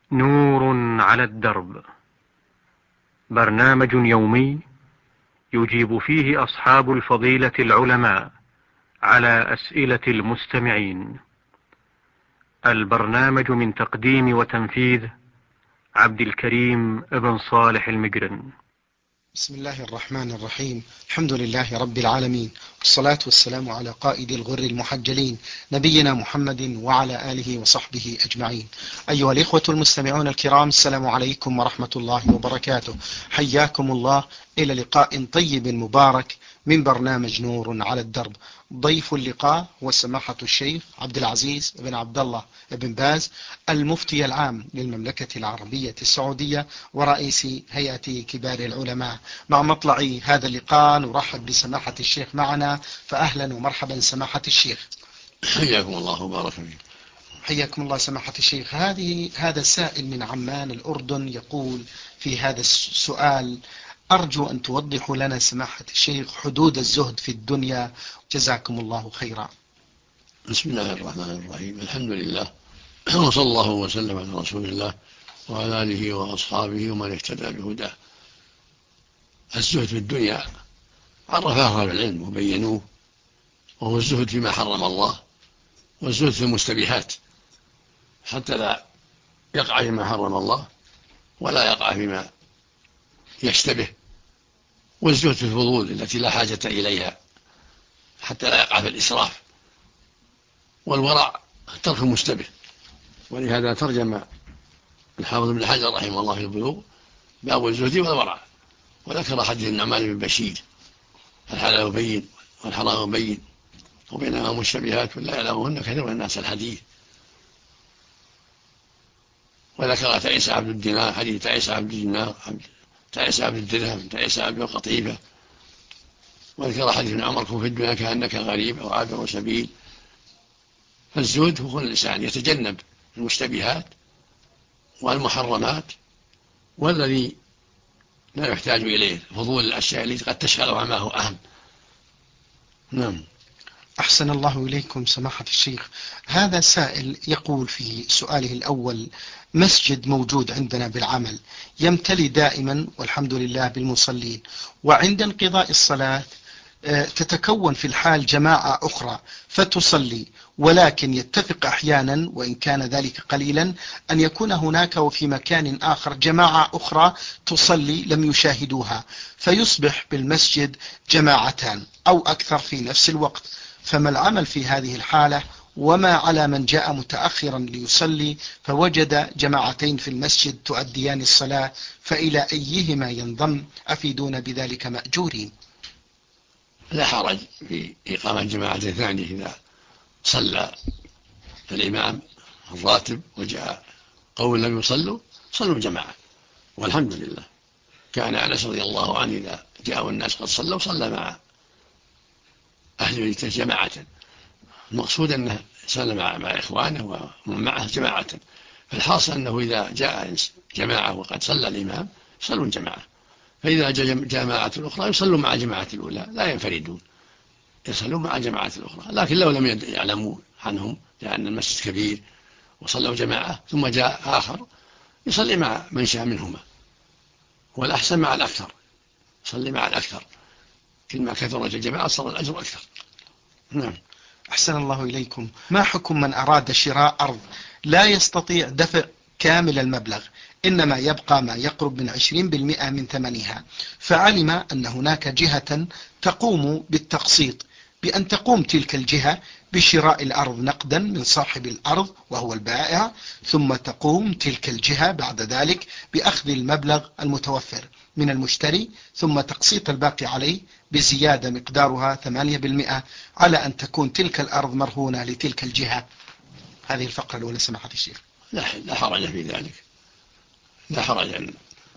نور على الدرب، برنامج يومي يجيب فيه أصحاب الفضيلة العلماء على أسئلة المستمعين. البرنامج من تقديم وتنفيذ عبد الكريم بن صالح المقرن. بسم الله الرحمن الرحيم. الحمد لله رب العالمين، والصلاة والسلام على قائد الغر المحجلين نبينا محمد وعلى آله وصحبه أجمعين. أيها الإخوة المستمعون الكرام، السلام عليكم ورحمة الله وبركاته. حياكم الله إلى لقاء طيب مبارك من برنامج نور على الدرب. ضيف اللقاء هو سماحة الشيخ عبد العزيز بن عبد الله بن باز، المفتي العام للمملكة العربية السعودية ورئيس هيئة كبار العلماء. مع مطلع هذا اللقاء نرحب بسماحة الشيخ معنا، فأهلا ومرحبا سماحة الشيخ. حياكم الله وبارك فيكم. حياكم الله سماحة الشيخ. هذا سائل من عمان الأردن يقول في هذا السؤال: أرجو أن توضحوا لنا سماحة الشيخ حدود الزهد في الدنيا، جزاكم الله خيرا. بسم الله الرحمن الرحيم. الحمد لله، وصلى الله وسلم على رسول الله وعلى آله وأصحابه ومن اهتدى بهداه. الزهد في الدنيا عرفه أهل العلم وبينوه، وهو الزهد فيما حرم الله، والزهد في المستبيحات حتى لا يقع فيما حرم الله ولا يقع فيما يشتبه، والزهد في الفضول التي لا حاجة إليها حتى لا يقع في الإسراف، والورع ترك المشتبه. ولهذا ترجم الحافظ بن حجر رحمه الله في البلوغ باب الزهد والورع، وذكر حديث النعمان بن بشير: الحلال بين والحرام بين وبينهما مشتبهات لا يعلمهن كثير من الناس الحديث. وذكر تعيس عبد الدينار، حديث تعيس عبد الدينار، تعيس عبد الدرهم، تعيس عبد القطيفة. وذكر حديث ابن عمر: كن في الدنيا كأنك غريب أو عابر سبيل. فالزهد هو الإنسان يتجنب المشتبهات والمحرمات والذي لا يحتاج إليه، فضول الأشياء التي قد تشغل عما هو أهم. نعم. أحسن الله إليكم سماحة الشيخ. هذا سائل يقول في سؤاله الأول: مسجد موجود عندنا بالعمل يمتلي دائما والحمد لله بالمصلين، وعند انقضاء الصلاة تتكون في الحال جماعة أخرى فتصلي، ولكن يتفق أحيانا وإن كان ذلك قليلا أن يكون هناك وفي مكان آخر جماعة أخرى تصلي لم يشاهدوها، فيصبح بالمسجد جماعتان أو أكثر في نفس الوقت. فما العمل في هذه الحالة؟ وما على من جاء متأخرا ليصلي فوجد جماعتين في المسجد تؤديان الصلاة، فإلى أيهما ينضم؟ أفيدون بذلك مأجورين. لا حرج في إقامة جماعة ثانية إذا صلى الإمام الراتب وجاء قوم لم يصلوا صلوا جماعة، والحمد لله. كان أنس رضي الله عنه إذا جاءوا الناس قد صلوا صلى مع أهل بيته جماعة. المقصود أنه صلى مع إخوانه ومن معه جماعة. فالحاصل أنه إذا جاء جماعة وقد صلى الإمام يصلوا جماعة، فإذا جاء جماعة الأخرى يصلوا مع جماعة الأولى، لا ينفردون، يصلوا مع جماعة الأخرى. لكن لو لم يعلموا عنهم لأن المسجد كبير وصلوا جماعة ثم جاء آخر يصلي مع من شاء منهما، والأحسن مع الأكثر، يصلي مع الأكثر، كلما كثرت الجماعة صار الأجر أكثر. نعم. أحسن الله إليكم. ما حكم من أراد شراء أرض لا يستطيع دفع كامل المبلغ، إنما يبقى ما يقرب من 20% من ثمنها، فعلم أن هناك جهة تقوم بالتقسيط، بأن تقوم تلك الجهة بشراء الأرض نقدا من صاحب الأرض وهو البائع، ثم تقوم تلك الجهة بعد ذلك بأخذ المبلغ المتوفر من المشتري ثم تقسيط الباقي عليه بزيادة مقدارها 8% على أن تكون تلك الأرض مرهونة لتلك الجهة. هذه الفقرة الأولى سماحة الشيخ. لا حرج في ذلك، لا حرج أن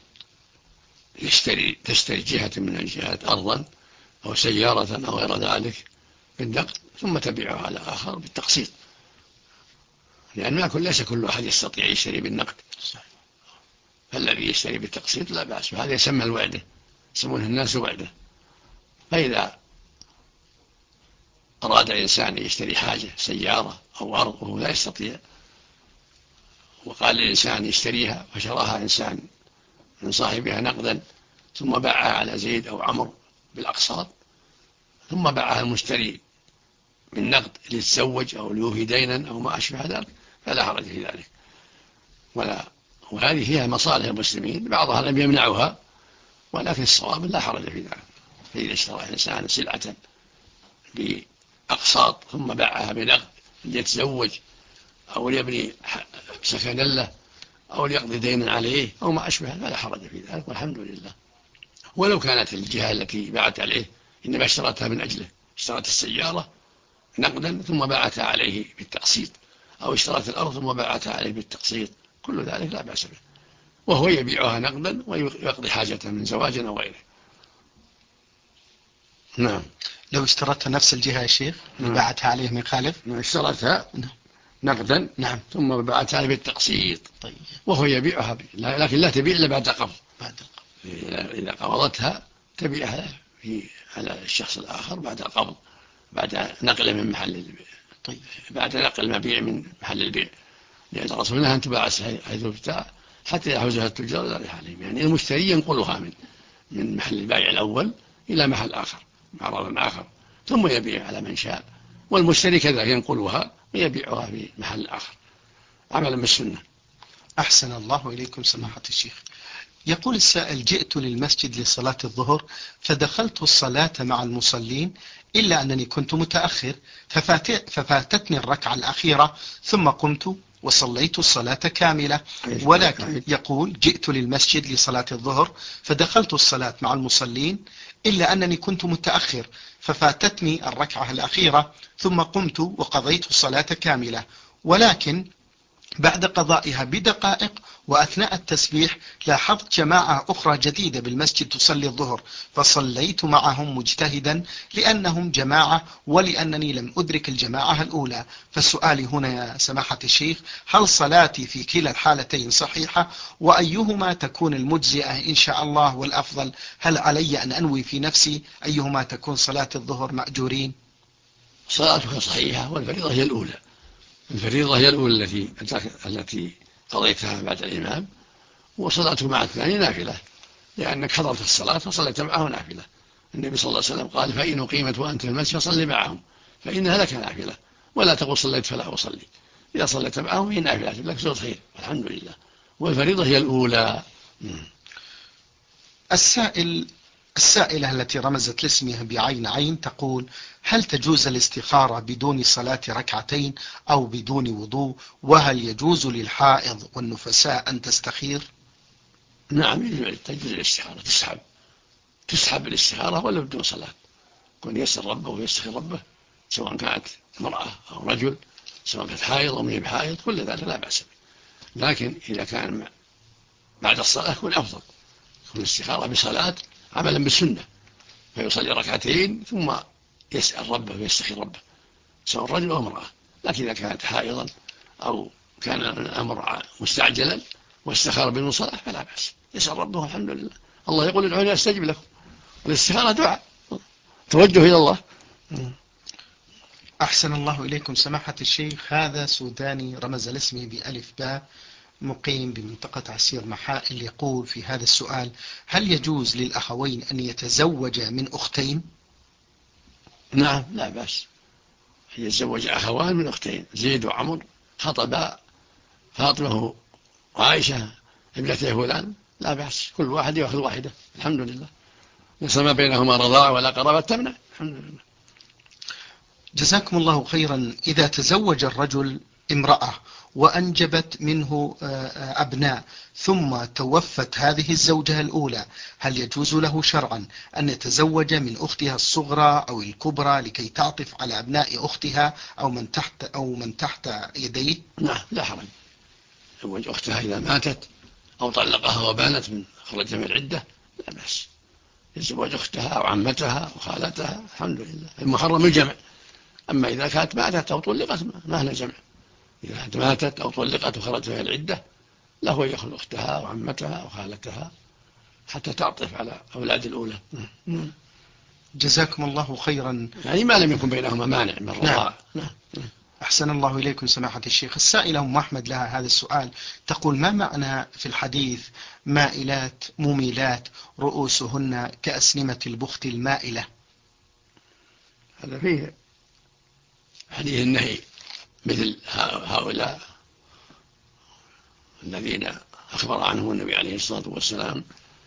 تشتري جهة من الجهات أرضا أو سيارة أو غير ذلك بالنقد ثم تبيعها على آخر بالتقسيط، لأن ليس كل أحد يستطيع يشتري بالنقد، فالذي يشتري بالتقسيط لا بأس، وهذا يسمى الوعدة، يسمونه الناس وعدة. فإذا أراد الإنسان يشتري حاجة سيارة أو أرض وهو لا يستطيع وقال للإنسان يشتريها فشراها إنسان من صاحبها نقدا ثم باعها على زيد أو عمرو بالأقساط ثم باعها المشتري من نقد ليتزوج أو ليوفي دينا أو ما أشبه ذلك فلا حرج في ذلك. وهذه فيها مصالح المسلمين بعضها لم يمنعها، ولكن الصواب لا حرج في ذلك. فإذا اشترى إنسان سلعة بأقساط ثم باعها بنقد ليتزوج أو ليبني سكنا له أو ليقضي دينا عليه أو ما أشبه فلا حرج في ذلك والحمد لله. ولو كانت الجهة التي باعت عليه إنما اشترتها من أجله، اشترت السيارة نقدا ثم باعتها عليه بالتقسيط، أو اشترت الأرض ثم باعتها عليه بالتقسيط، كل ذلك لا بأس به، وهو يبيعها نقدا ويقضي حاجته من زواج أو غيره. نعم. لو اشترتها نفس الجهة يا شيخ باعتها عليه من خالف؟ اشترتها نقدا نعم ثم باعتها عليه بالتقسيط. طيب. وهو يبيعها لكن لا تبيع إلا بعد قبض. إذا قبضتها تبيعها على الشخص الآخر بعد القبض، بعد نقله من محل البيع. طيب. بعد نقل المبيع من محل البيع، لأن الرسول نهى أن تباع حيث ابتاع حتى يحوزها التجار لا ريح عليهم، يعني المشتري ينقلها من محل البيع الأول إلى محل آخر معرض آخر ثم يبيع على من شاء، والمشتري كذا ينقلها ويبيعها في محل آخر عملا بالسنة. أحسن الله إليكم سماحة الشيخ. يقول السائل: جئت للمسجد لصلاة الظهر فدخلت الصلاة مع المصلين إلا أنني كنت متأخر ففاتتني الركعة الأخيرة ثم قمت وصليت الصلاة كاملة. ولكن يقول: جئت للمسجد لصلاة الظهر فدخلت الصلاة مع المصلين إلا أنني كنت متأخر ففاتتني الركعة الأخيرة ثم قمت وقضيت الصلاة كاملة، ولكن بعد قضائها بدقائق وأثناء التسبيح لاحظت جماعة أخرى جديدة بالمسجد تصلي الظهر فصليت معهم مجتهدا لأنهم جماعة ولأنني لم أدرك الجماعة الأولى. فالسؤال هنا يا سماحة الشيخ: هل صلاتي في كلا الحالتين صحيحة؟ وأيهما تكون المجزئة إن شاء الله والأفضل؟ هل علي أن أنوي في نفسي أيهما تكون صلاة الظهر مأجورين؟ صلاتك صحيحة والفريضة هي الأولى. الفريضة هي الأولى التي قضيتها بعد الإمام، وصلاته مع الثاني نافلة لأنك حضرت الصلاة فصليت معه نافلة. النبي صلى الله عليه وسلم قال: فإن أقيمت وأنت في المسجد فصل معهم فإنها لك نافلة، ولا تقول صليت فلا أصلي. إذا صليت معهم هي نافلة لك زود خير الحمد لله، والفريضة هي الأولى. السائلة التي رمزت لاسمها بعين عين تقول: هل تجوز الاستخارة بدون صلاة ركعتين أو بدون وضوء؟ وهل يجوز للحائض والنفساء أن تستخير؟ نعم تجوز الاستخارة، تسحب الاستخارة ولا بدون صلاة، يكون يسأل ربه ويستخير ربه سواء كانت امرأة أو رجل، سواء كانت حائض أو مهي بحائض، كل ذلك لا بأس به. لكن إذا كان بعد الصلاة يكون أفضل، يكون الاستخارة بصلاة عملا بالسنة، فيصلي ركعتين ثم يسأل ربه ويستخير ربه سواء رجل أو امرأة. لكن إذا كانت حائضا أو كان الأمر مستعجلا واستخار بالمصالح فلا بأس، يسأل ربه الحمد لله. الله يقول: ادعوني أستجب لكم، والاستخارة دعاء توجه إلى الله. أحسن الله إليكم سماحة الشيخ. هذا سوداني رمز لاسمه بألف باء، مقيم بمنطقة عسير محائل، يقول في هذا السؤال: هل يجوز للأخوين أن يتزوجا من أختين؟ نعم لا بأس، يتزوج أخوان من أختين. زيد وعمر خطبا فاطمة وعائشة ابنتي فلان، لا بأس، كل واحد يأخذ واحدة الحمد لله، ليس ما بينهما رضاع ولا قرابة تمنع الحمد لله. جزاكم الله خيرا. إذا تزوج الرجل امرأة وأنجبت منه أبناء ثم توفت هذه الزوجة الأولى، هل يجوز له شرعا أن يتزوج من أختها الصغرى أو الكبرى لكي تعطف على أبناء أختها أو من تحت يديه؟ نعم لا حرج، يتزوج أختها إذا ماتت أو طلقها وبانت من خرج من العدة لا بأس، يتزوج أختها أو عمتها أو خالتها الحمد لله، المحرم الجمع. أما إذا كانت ماتت أو طلقت ما لها جمع، إذا كانت ماتت أو طلقت وخرجت من العدة له يأخذ أختها أو عمتها أو خالتها حتى تعطف على أولاد الأولى. جزاكم الله خيرا. يعني ما لم يكن بينهما مانع من الرضاع. أحسن الله إليكم سماحة الشيخ. السائلة أم أحمد لها هذا السؤال، تقول: ما معنى في الحديث مائلات مميلات رؤوسهن كأسنمة البخت المائلة؟ هذا فيه حديث النهي مثل هؤلاء الذين أخبر عنهم النبي عليه الصلاة والسلام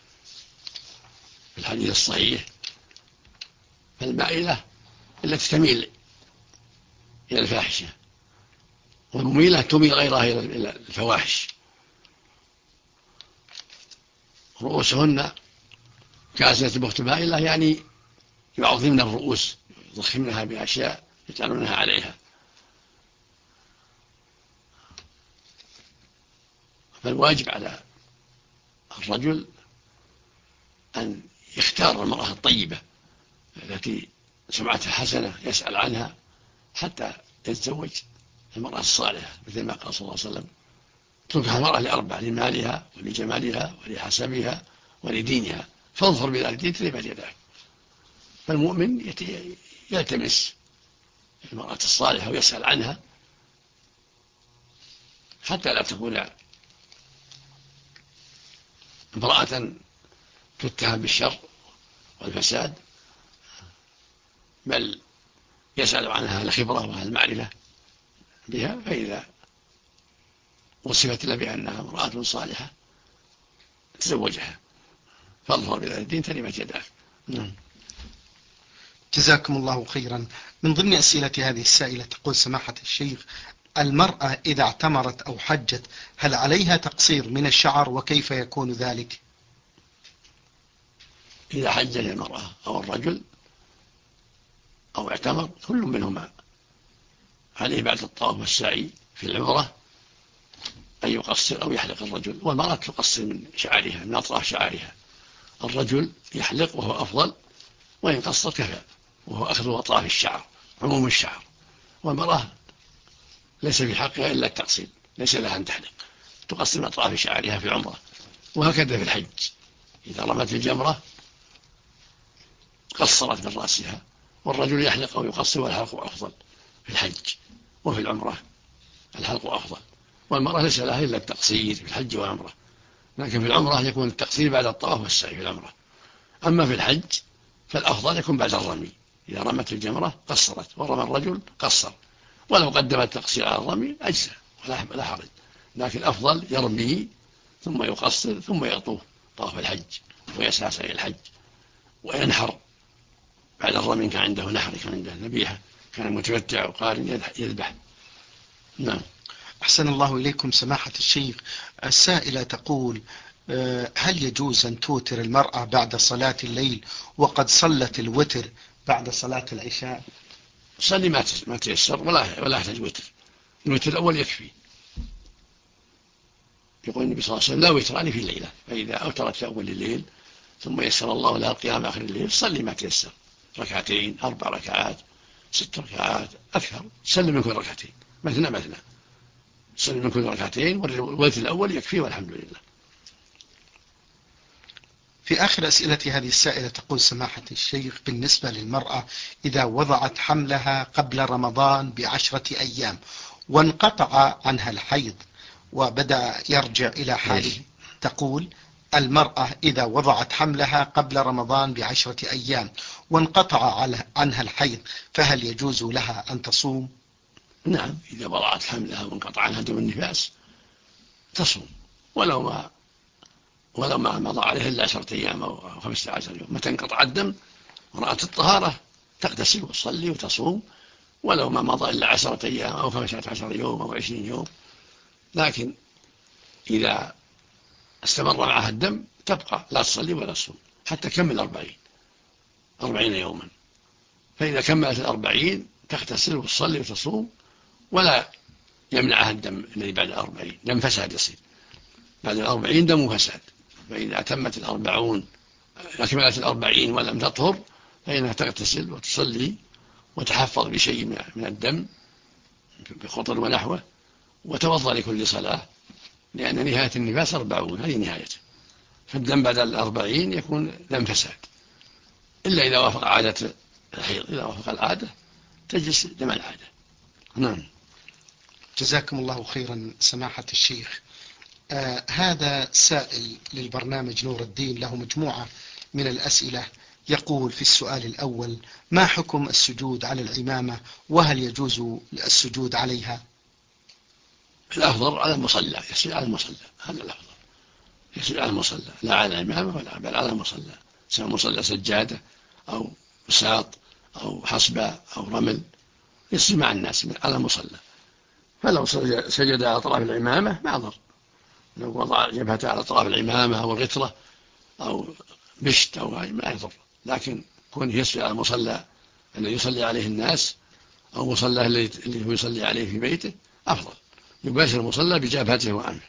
في الحديث الصحيح. فالمائلة التي تميل إلى الفاحشة، والمميلة تميل غيرها إلى الفواحش. رؤوسهن كأسنمة البخت المائلة يعني يعظمن الرؤوس، يضخمنها بأشياء يجعلونها عليها. فالواجب على الرجل أن يختار المرأة الطيبة التي سمعتها حسنة يسأل عنها حتى يتزوج المرأة الصالحة، مثل ما قال صلى الله عليه وسلم: تنكح المرأة لأربع: لمالها ولجمالها ولحسبها ولدينها، فانظر بذات الدين تربت يداك. فالمؤمن يلتمس المرأة الصالحة ويسأل عنها حتى لا تكون امرأة تتهم بالشر والفساد، بل يسأل عنها الخبرة والمعرفة بها، فإذا وصفت له بأنها امرأة صالحة تزوجها. فاظهر بذات الدين تربت يداك. جزاكم الله خيرا. من ضمن أسئلة هذه السائلة تقول: سماحة الشيخ، المرأة إذا اعتمرت أو حجت هل عليها تقصير من الشعر، وكيف يكون ذلك؟ إذا حج المرأة أو الرجل أو اعتمر كل منهما عليه بعد الطواف والسعي في العمرة أن يقصر أو يحلق الرجل، والمرأة تقصر من شعرها، من أطراف شعرها. الرجل يحلق وهو أفضل، وإن قصر كفى، وهو أخذ أطراف الشعر عموم الشعر. والمرأة ليس في حقها إلا التقصير، ليس لها أن تحلق، تقصر من أطراف شعرها في العمرة. وهكذا في الحج، إذا رمت الجمرة قصرت من رأسها. والرجل يحلق أو يقصر، والحلق أفضل في الحج. وفي العمرة الحلق أفضل، والمرأة ليس لها إلا التقصير في الحج والعمرة. لكن في العمرة يكون التقصير بعد الطواف والسعي في العمرة. أما في الحج فالأفضل يكون بعد الرمي، إذا رمت الجمرة قصرت، ورمى الرجل قصر، ولو قدم التقصير على الرمي أجزى ولا حرج. لكن الأفضل يرمي ثم يقصر ثم يطوف طواف الحج ويسعى سعي الحج، وينحر بعد الرمي. كان عنده نحر، كان عنده ذبيحة، كان متمتع وقال يذبح. نعم. أحسن الله إليكم سماحة الشيخ. السائلة تقول: هل يجوز أن توتر المرأة بعد صلاة الليل وقد صلت الوتر بعد صلاة العشاء؟ صلي ما تيسر، ولا يحتاج وتر. الوتر الأول يكفي. يقول النبي صلى الله عليه وسلم: لا وتران في الليلة، فإذا أوترت في أول الليل ثم يسر الله لها القيام آخر الليل صلي ما تيسر، 2 4 ركعات 6 ركعات أكثر، سلم من كل ركعتين، مثنى سلم من كل ركعتين، والوتر الأول يكفي والحمد لله. في آخر أسئلة هذه السائلة تقول: سماحة الشيخ، بالنسبة للمرأة إذا وضعت حملها قبل رمضان ب10 أيام وانقطع عنها الحيض وبدأ يرجع إلى حاله، تقول: المرأة إذا وضعت حملها قبل رمضان ب10 أيام وانقطع عنها الحيض، فهل يجوز لها أن تصوم؟ نعم، إذا وضعت حملها وانقطع عنها دم النفاس تصوم، ولو ما مضى عليها إلا 10 أيام أو 15 يوم. متى انقطع الدم ورأت الطهارة تغتسل وتصلي وتصوم، ولو ما مضى إلا 10 أيام أو 15 يوم أو 20 يوم. لكن إذا استمر معها الدم تبقى لا تصلي ولا تصوم حتى كمل 40 يوما. فإذا كملت 40 تغتسل وتصلي وتصوم، ولا يمنعها الدم الذي بعد 40، دم فساد يصير بعد 40، دم فساد. فإذا أكملت 40 ولم تطهر فإنها تغتسل وتصلي وتحفظ بشيء من الدم بقطر ونحوه، وتوضأ لكل صلاة، لأن نهاية النفاس 40، هذه نهايته. فالدم بعد 40 يكون دم فساد، إلا إذا وافق عادة الحيض. إذا وافق العادة تجلس دم العادة. نعم. جزاكم الله خيرا سماحة الشيخ. هذا سائل للبرنامج نور الدين له مجموعة من الأسئلة، يقول في السؤال الأول: ما حكم السجود على العمامة، وهل يجوز السجود عليها؟ الأفضل على المصلى، يسجد على المصلى، هذا الأفضل، يسجد على المصلى لا على العمامة ولا بل على المصلى، سواء مصلى سجادة أو بساط أو حصبة أو رمل، يسجد مع الناس على المصلى. فلو سجد على طرف العمامة ما ضر، لو وضع جبهته على طرف العمامة أو الغترة أو بشت أو ما يضر، لكن كونه يسجد على المصلى الذي يصلي عليه الناس أو مصلى اللي هو يصلي عليه في بيته أفضل، يباشر المصلى بجبهته وأنفه.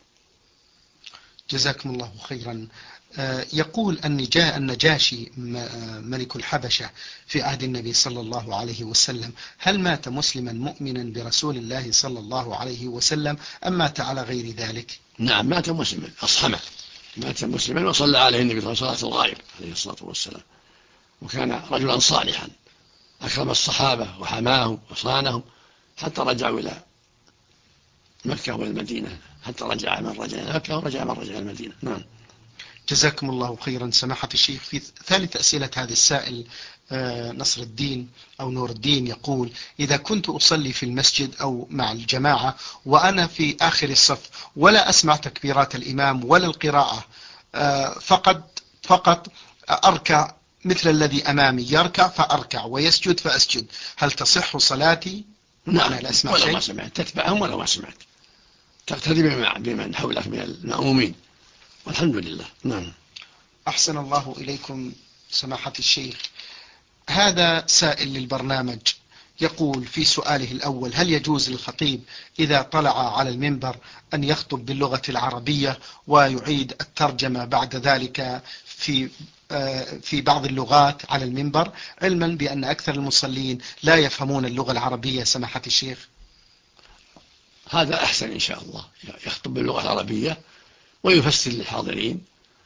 جزاكم الله خيرا. يقول النجاشي ملك الحبشة في عهد النبي صلى الله عليه وسلم، هل مات مسلما مؤمنا برسول الله صلى الله عليه وسلم أم مات على غير ذلك؟ نعم مات مسلما، أصحمه، مات مسلما وصلى عليه النبي صلى الغائب عليه الصلاة والسلام، وكان رجلا صالحا أكرم الصحابة وحماهم وصانهم حتى رجعوا إلى مكة والمدينة، حتى رجع من رجع إلى مكة ورجع من رجع إلى المدينة. نعم. جزاكم الله خيرا سماحة الشيخ. في ثالث أسئلة هذا السائل نصر الدين أو نور الدين يقول: إذا كنت أصلي في المسجد أو مع الجماعة وأنا في آخر الصف ولا أسمع تكبيرات الإمام ولا القراءة، فقط أركع مثل الذي أمامي يركع فأركع ويسجد فأسجد، هل تصح صلاتي؟ نعم، لا أسمع ولا شيء. ما سمعت تتبعهم ولا ما سمعت، تقتدي بمن حولك من المأمومين، والحمد لله. نعم. أحسن الله إليكم سماحة الشيخ. هذا سائل للبرنامج يقول في سؤاله الأول: هل يجوز للخطيب إذا طلع على المنبر أن يخطب باللغة العربية ويعيد الترجمة بعد ذلك في بعض اللغات على المنبر، علما بأن أكثر المصلين لا يفهمون اللغة العربية سماحة الشيخ؟ هذا أحسن إن شاء الله، يخطب باللغة العربية ويفسر للحاضرين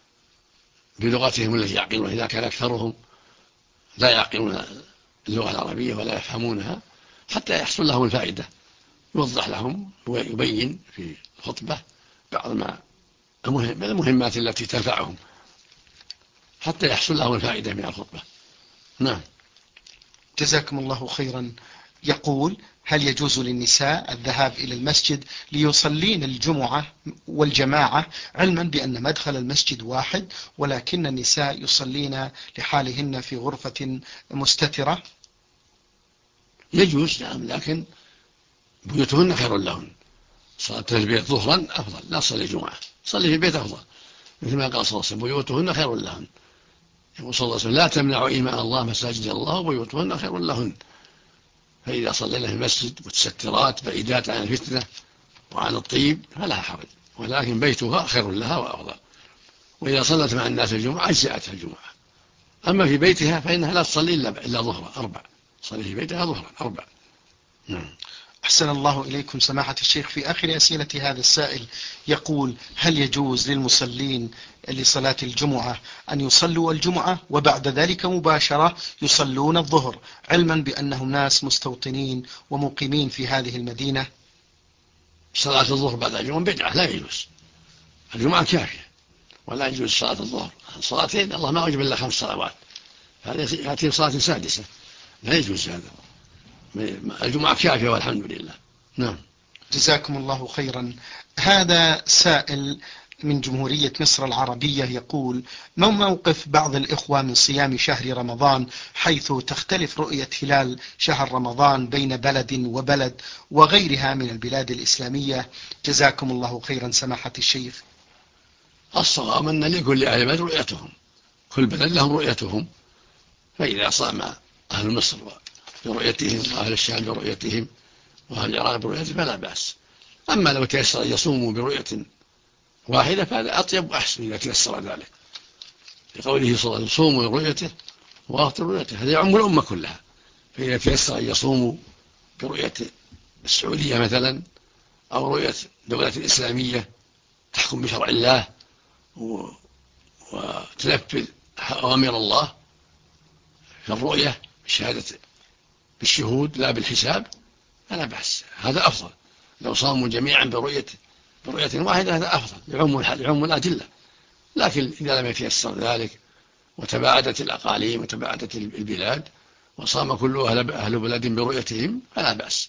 بلغتهم التي يعقلونها، إذا كان أكثرهم لا يعقلون اللغة العربية ولا يفهمونها، حتى يحصل لهم الفائدة، يوضح لهم ويبين في الخطبة بعض المهمات التي تنفعهم حتى يحصل لهم الفائدة من الخطبة. نعم. جزاكم الله خيرا. يقول: هل يجوز للنساء الذهاب إلى المسجد ليصلين الجمعة والجماعة، علما بأن مدخل المسجد واحد ولكن النساء يصلين لحالهن في غرفة مستترة؟ يجوز، نعم، لكن بيوتهن خير لهن، صلاة في البيت ظهرا أفضل، لا تصلي جمعة، صلي في البيت أفضل، مثل ما قال صلى الله عليه وسلم: بيوتهن خير لهن. يقول صلى الله عليه وسلم: لا تمنعوا إيماء الله مساجد الله وبيوتهن خير لهن. فإذا صلينا في المسجد متسترات بعيدات عن الفتنة وعن الطيب فلا حرج، ولكن بيتها خير لها وأفضل. وإذا صلت مع الناس الجمعة أجزأتها الجمعة، أما في بيتها فإنها لا تصلي إلا ظهرا 4، صلي في بيتها ظهرا 4. نعم. أحسن الله إليكم سماحة الشيخ. في آخر أسئلة هذا السائل يقول: هل يجوز للمصلين لصلاة الجمعة أن يصلوا الجمعة وبعد ذلك مباشرة يصلون الظهر، علما بأنهم ناس مستوطنين ومقيمين في هذه المدينة؟ صلاة الظهر بعد الجمعة بدعة، لا يجوز، الجمعة كافية ولا يجوز صلاة الظهر، صلاتين الله ما أوجب إلا 5 صلوات، هذه يأتي صلاة سادسة، لا يجوز هذا، الجمعة كافية والحمد لله. نعم. جزاكم الله خيرا. هذا سائل من جمهورية مصر العربية يقول: ما موقف بعض الإخوة من صيام شهر رمضان، حيث تختلف رؤية هلال شهر رمضان بين بلد وبلد وغيرها من البلاد الإسلامية؟ جزاكم الله خيرا سماحة الشيخ. الصواب أن لكل أهل بلد رؤيتهم، كل بلد لهم رؤيتهم، فإذا صام أهل مصر برؤيتهم وأهل الشام برؤيتهم وأهل العراق برؤيتهم فلا بأس. أما لو تيسر أن يصوموا برؤية واحدة فهذا أطيب وأحسن إذا تيسر ذلك، لقوله صلى الله عليه وسلم: صوموا لرؤيته وأفطروا برؤيته، هذا يعم الأمة كلها. فإذا تيسر أن يصوموا برؤية السعودية مثلا أو رؤية دولة إسلامية تحكم بشرع الله وتنفذ أوامر الله في الرؤية بشهادة بالشهود لا بالحساب، فلا بأس، هذا أفضل. لو صاموا جميعا برؤية واحدة هذا أفضل، يعم الأدلة. لكن إذا لم يتيسر ذلك وتباعدت الأقاليم وتباعدت البلاد وصام كل أهل بلد برؤيتهم فلا بأس.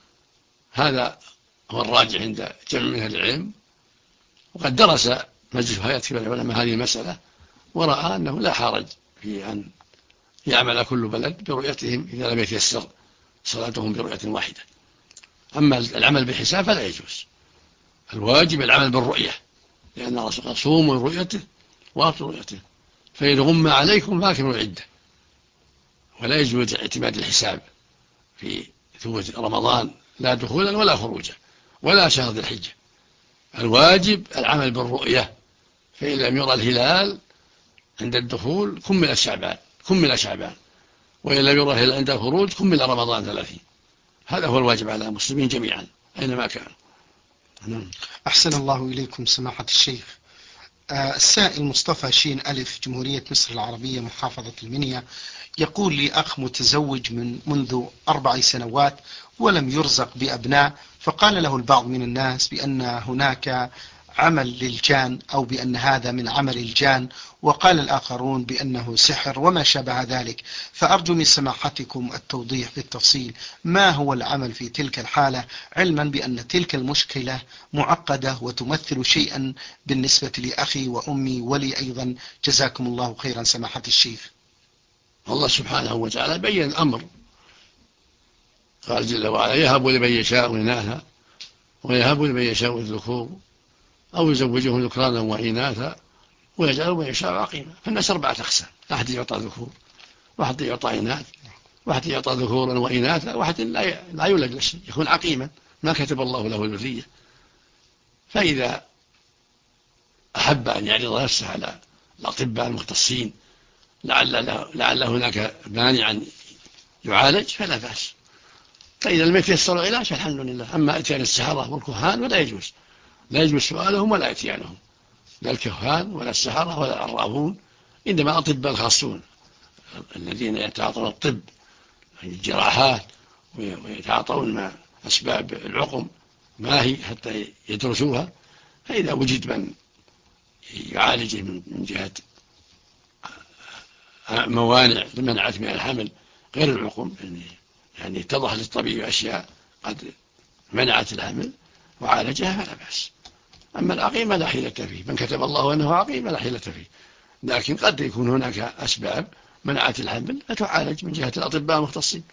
هذا هو الراجع عند جمع من العلم. وقد درس مجلس هيئة كبار العلماء هذه المسألة ورأى أنه لا حرج في أن يعمل كل بلد برؤيتهم إذا لم يتيسر صلاتهم برؤية واحدة. أما العمل بالحساب فلا يجوز، الواجب العمل بالرؤية، لأن الرسول قال صوموا رؤيته وأفطروا رؤيته، فإن غم عليكم فأكملوا العدة. ولا يجوز اعتماد الحساب في ثبوت رمضان لا دخولا ولا خروجا ولا شهر ذي الحجة. الواجب العمل بالرؤية، فإن لم يرى الهلال عند الدخول كمل شعبان، وإن لم يرى الهلال عند الخروج كمل رمضان 30. هذا هو الواجب على المسلمين جميعا أينما كانوا. أحسن الله إليكم سماحة الشيخ. السائل مصطفى شين ألف، جمهورية مصر العربية، محافظة المنيا، يقول لي أخ متزوج منذ 4 سنوات ولم يرزق بأبناء، فقال له البعض من الناس بأن هناك عمل للجان أو بأن هذا من عمل الجان، وقال الآخرون بأنه سحر وما شابه ذلك، فأرجو من سماحتكم التوضيح بالتفصيل ما هو العمل في تلك الحالة، علما بأن تلك المشكلة معقدة وتمثل شيئا بالنسبة لأخي وأمي ولي أيضا، جزاكم الله خيرا سماحة الشيخ. الله سبحانه وتعالى بين الأمر، قال جل وعلا يهب لمن يشاء إناثا ويهب لمن يشاء الذكور أو يزوجهم ذكرانا وإناثا ويجعل من يشاء عقيما. فالناس 4 أقسام، واحد يعطى ذكور، واحد يعطى إناث، واحد يعطى ذكورا وإناثا، واحد لا يولد له شيء، يكون عقيما ما كتب الله له الذرية. فإذا أحب أن يعرض نفسه على الأطباء المختصين لعل هناك مانعا يعالج فلا بأس، فإذا لم يتيسر العلاج فالحمد لله. أما إتيان السحرة والكهان ولا يجوز، لا يجوز سؤالهم ولا إتيانهم، لا الكهان ولا السحرة ولا العرافون، إنما الأطباء الخاصون الذين يتعاطون الطب الجراحات ويتعاطون مع أسباب العقم ما هي حتى يدرسوها. فإذا وجد من يعالج من جهة موانع منعت من الحمل غير العقم، يعني اتضح للطبيب أشياء قد منعت الحمل وعالجها فلا بأس. أما العقيمة لا حيلة فيه، من كتب الله أنه عقيم لا حيلة فيه، لكن قد يكون هناك أسباب منعت الحمل فتعالج من جهة الأطباء المختصين.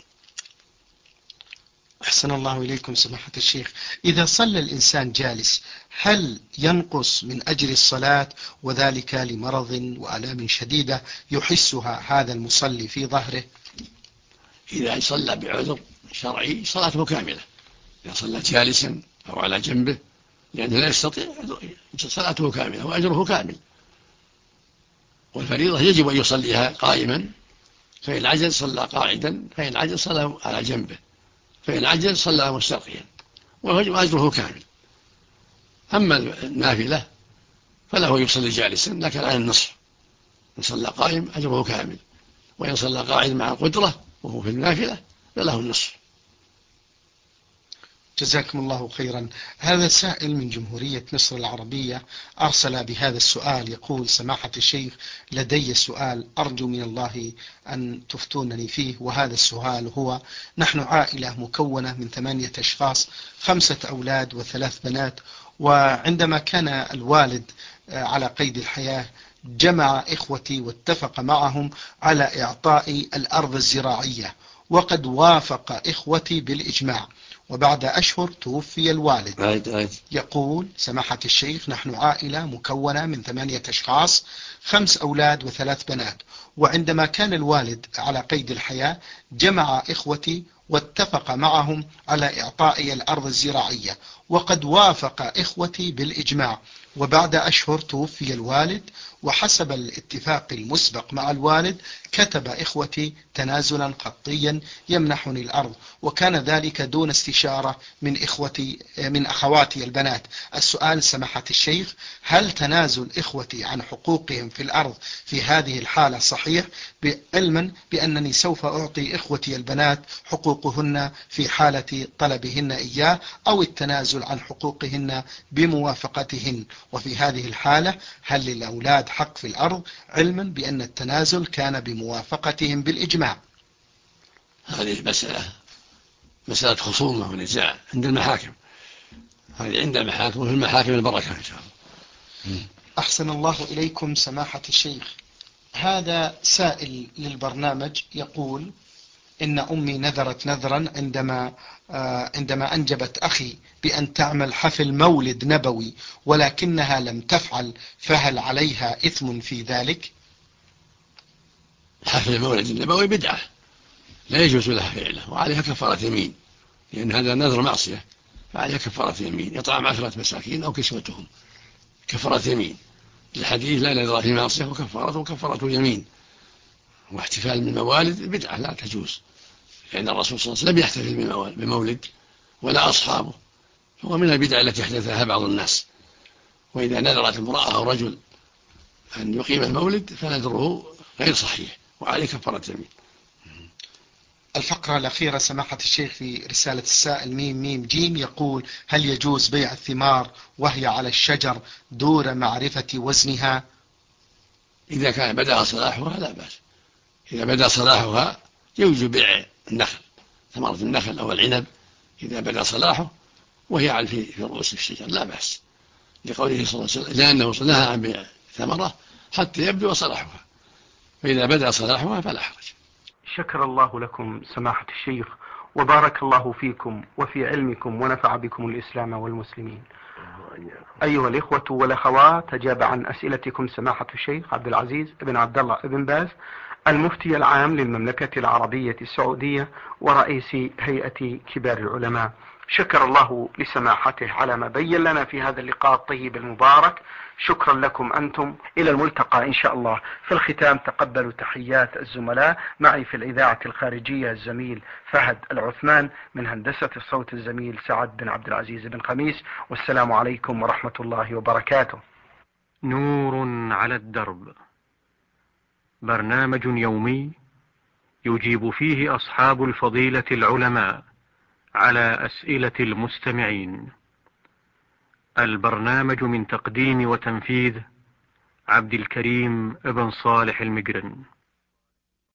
أحسن الله إليكم سماحة الشيخ. إذا صلى الإنسان جالس هل ينقص من أجر الصلاة، وذلك لمرض وآلام شديدة يحسها هذا المصلي في ظهره؟ إذا صلى بعذر شرعي صلاته كاملة، إذا صلى جالسا أو على جنبه لأنه لا يستطيع صلاته كاملة وأجره كامل. والفريضة يجب أن يصليها قائما، فإن عجز صلى قاعدا، فإن عجز صلى على جنبه، فإن عجز صلى مستلقيا وأجره كامل. أما النافلة فله يصلي جالسا لكن على النصف، إن صلى قائم أجره كامل، وإن صلى قاعد مع القدرة وهو في النافلة فله النصف. جزاكم الله خيرا. هذا سائل من جمهورية مصر العربية أرسل بهذا السؤال، يقول سماحة الشيخ لدي سؤال أرجو من الله أن تفتونني فيه، وهذا السؤال هو: نحن عائلة مكونة من 8 أشخاص، 5 أولاد و3 بنات، وعندما كان الوالد على قيد الحياة جمع إخوتي واتفق معهم على إعطاء الأرض الزراعية، وقد وافق إخوتي بالإجماع، وبعد أشهر توفي الوالد. يقول سماحة الشيخ نحن عائلة مكونة من 8 أشخاص، 5 أولاد و3 بنات، وعندما كان الوالد على قيد الحياة جمع إخوتي واتفق معهم على إعطاء الأرض الزراعية، وقد وافق إخوتي بالإجماع، وبعد أشهر توفي الوالد، وحسب الاتفاق المسبق مع الوالد كتب إخوتي تنازلا خطيا يمنحني الأرض، وكان ذلك دون استشارة من أخواتي البنات. السؤال سماحة الشيخ: هل تنازل إخوتي عن حقوقهم في الأرض في هذه الحالة صحيح، علما بأنني سوف أعطي إخوتي البنات حقوقهن في حالة طلبهن إياه، أو التنازل عن حقوقهن بموافقتهن؟ وفي هذه الحالة هل للأولاد حق في الأرض، علما بأن التنازل كان بموافقتهم بالإجماع؟ هذه مسألة خصومة ونزاع عند المحاكم، هذه عند المحاكم، وفي المحاكم البركة إن شاء الله. أحسن الله إليكم سماحة الشيخ. هذا سائل للبرنامج يقول: إن أمي نذرت نذرا عندما أنجبت أخي بأن تعمل حفل مولد نبوي، ولكنها لم تفعل، فهل عليها إثم في ذلك؟ حفل المولد النبوي بدعة لا يجوز لها فعله، وعليها كفارة يمين، لأن هذا نذر معصية، فعليها كفارة يمين، إطعام 10 مساكين أو كسوتهم، كفارة يمين. الحديث: لا نذر في معصية وكفارة يمين. واحتفال بالموالد بدعة لا تجوز، لأن الرسول صلى الله عليه وسلم لم يحتفل بمولد ولا أصحابه، هو من البدع التي أحدثها بعض الناس. وإذا نذرت امرأة أو رجل أن يقيم المولد فنذره غير صحيح، وعليه كفارة يمين. الفقرة الأخيرة سماحة الشيخ في رسالة السائل ميم جيم يقول: هل يجوز بيع الثمار وهي على الشجر دون معرفة وزنها؟ إذا كان بدأ صلاحها لا بأس، إذا بدأ صلاحها يوجب بيع النخل، ثمرة النخل أو العنب إذا بدأ صلاحه وهي في رؤوس الشجر لا بأس، لقوله صلى الله عليه وسلم: لأنه نهى عن بيع ثمرة حتى يبدو صلاحها، فإذا بدأ صلاحها فلا حرج. شكر الله لكم سماحة الشيخ، وبارك الله فيكم وفي علمكم، ونفع بكم الإسلام والمسلمين. أيها الإخوة والأخوات، أجاب عن أسئلتكم سماحة الشيخ عبد العزيز بن عبد الله بن باز، المفتي العام للمملكة العربية السعودية ورئيس هيئة كبار العلماء. شكر الله لسماحته على ما بين لنا في هذا اللقاء الطيب المبارك. شكرا لكم أنتم، إلى الملتقى إن شاء الله. في الختام تقبلوا تحيات الزملاء، معي في الإذاعة الخارجية الزميل فهد العثمان، من هندسة الصوت الزميل سعد بن عبد العزيز بن خميس، والسلام عليكم ورحمة الله وبركاته. نور على الدرب، برنامج يومي يجيب فيه أصحاب الفضيلة العلماء على أسئلة المستمعين. البرنامج من تقديم وتنفيذ عبد الكريم ابن صالح المجرن.